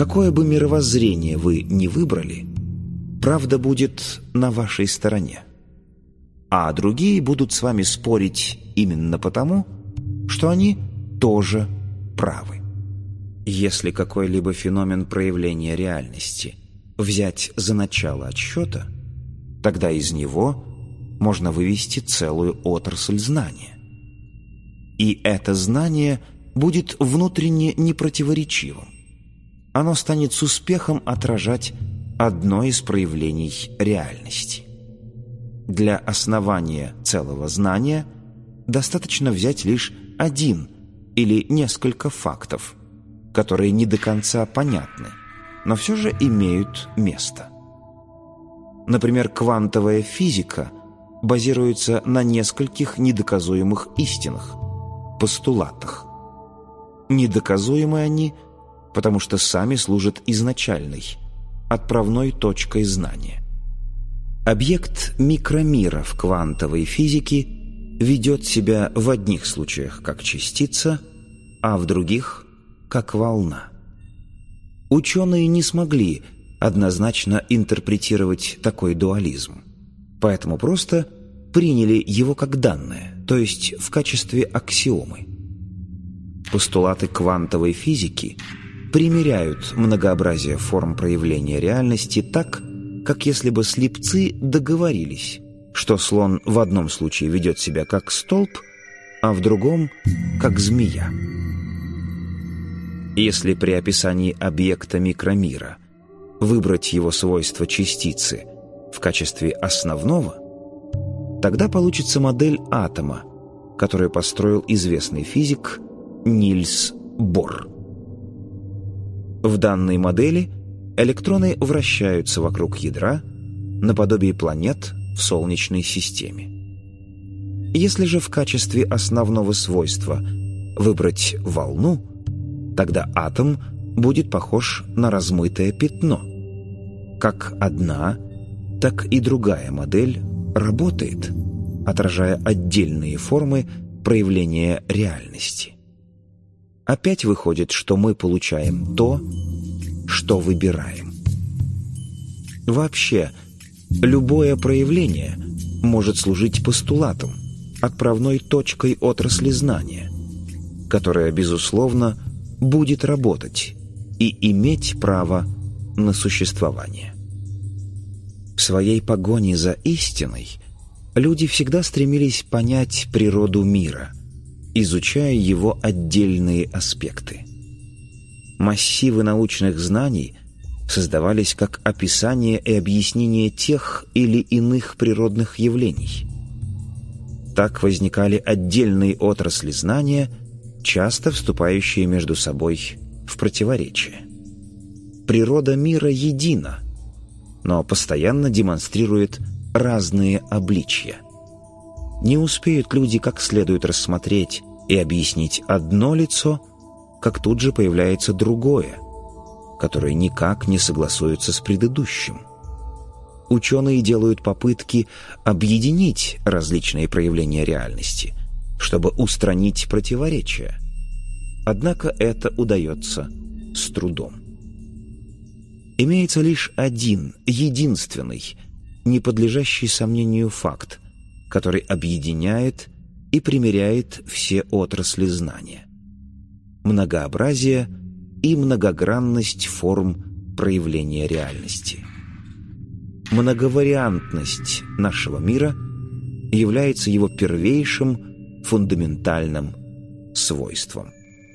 Какое бы мировоззрение вы ни выбрали, правда будет на вашей стороне, а другие будут с вами спорить именно потому, что они тоже правы. Если какой-либо феномен проявления реальности взять за начало отсчета, тогда из него можно вывести целую отрасль знания. И это знание будет внутренне непротиворечивым. Оно станет с успехом отражать одно из проявлений реальности. Для основания целого знания достаточно взять лишь один или несколько фактов, которые не до конца понятны, но все же имеют место. Например, квантовая физика базируется на нескольких недоказуемых истинах, постулатах. Недоказуемы они, потому что сами служат изначальной, отправной точкой знания. Объект микромира в квантовой физике ведет себя в одних случаях как частица, а в других – как волна. Ученые не смогли однозначно интерпретировать такой дуализм, поэтому просто приняли его как данное, то есть в качестве аксиомы. Постулаты квантовой физики примеряют многообразие форм проявления реальности так, как если бы слепцы договорились, что слон в одном случае ведет себя как столб, а в другом – как змея. Если при описании объекта микромира выбрать его свойства частицы в качестве основного, тогда получится модель атома, которую построил известный физик Нильс Бор. В данной модели электроны вращаются вокруг ядра наподобие планет в Солнечной системе. Если же в качестве основного свойства выбрать волну, тогда атом будет похож на размытое пятно. Как одна, так и другая модель работает, отражая отдельные формы проявления реальности. Опять выходит, что мы получаем то, что выбираем. Вообще, любое проявление может служить постулатом, отправной точкой отрасли знания, которая, безусловно, будет работать и иметь право на существование. В своей погоне за истиной люди всегда стремились понять природу мира, изучая его отдельные аспекты. Массивы научных знаний создавались как описание и объяснение тех или иных природных явлений. Так возникали отдельные отрасли знания, часто вступающие между собой в противоречие. Природа мира едина, но постоянно демонстрирует разные обличья. Не успеют люди как следует рассмотреть и объяснить одно лицо, как тут же появляется другое, которое никак не согласуется с предыдущим. Ученые делают попытки объединить различные проявления реальности, чтобы устранить противоречия. Однако это удается с трудом. Имеется лишь один, единственный, не подлежащий сомнению факт, который объединяет и примиряет все отрасли знания: многообразие и многогранность форм проявления реальности. Многовариантность нашего мира является его первейшим фундаментальным свойством.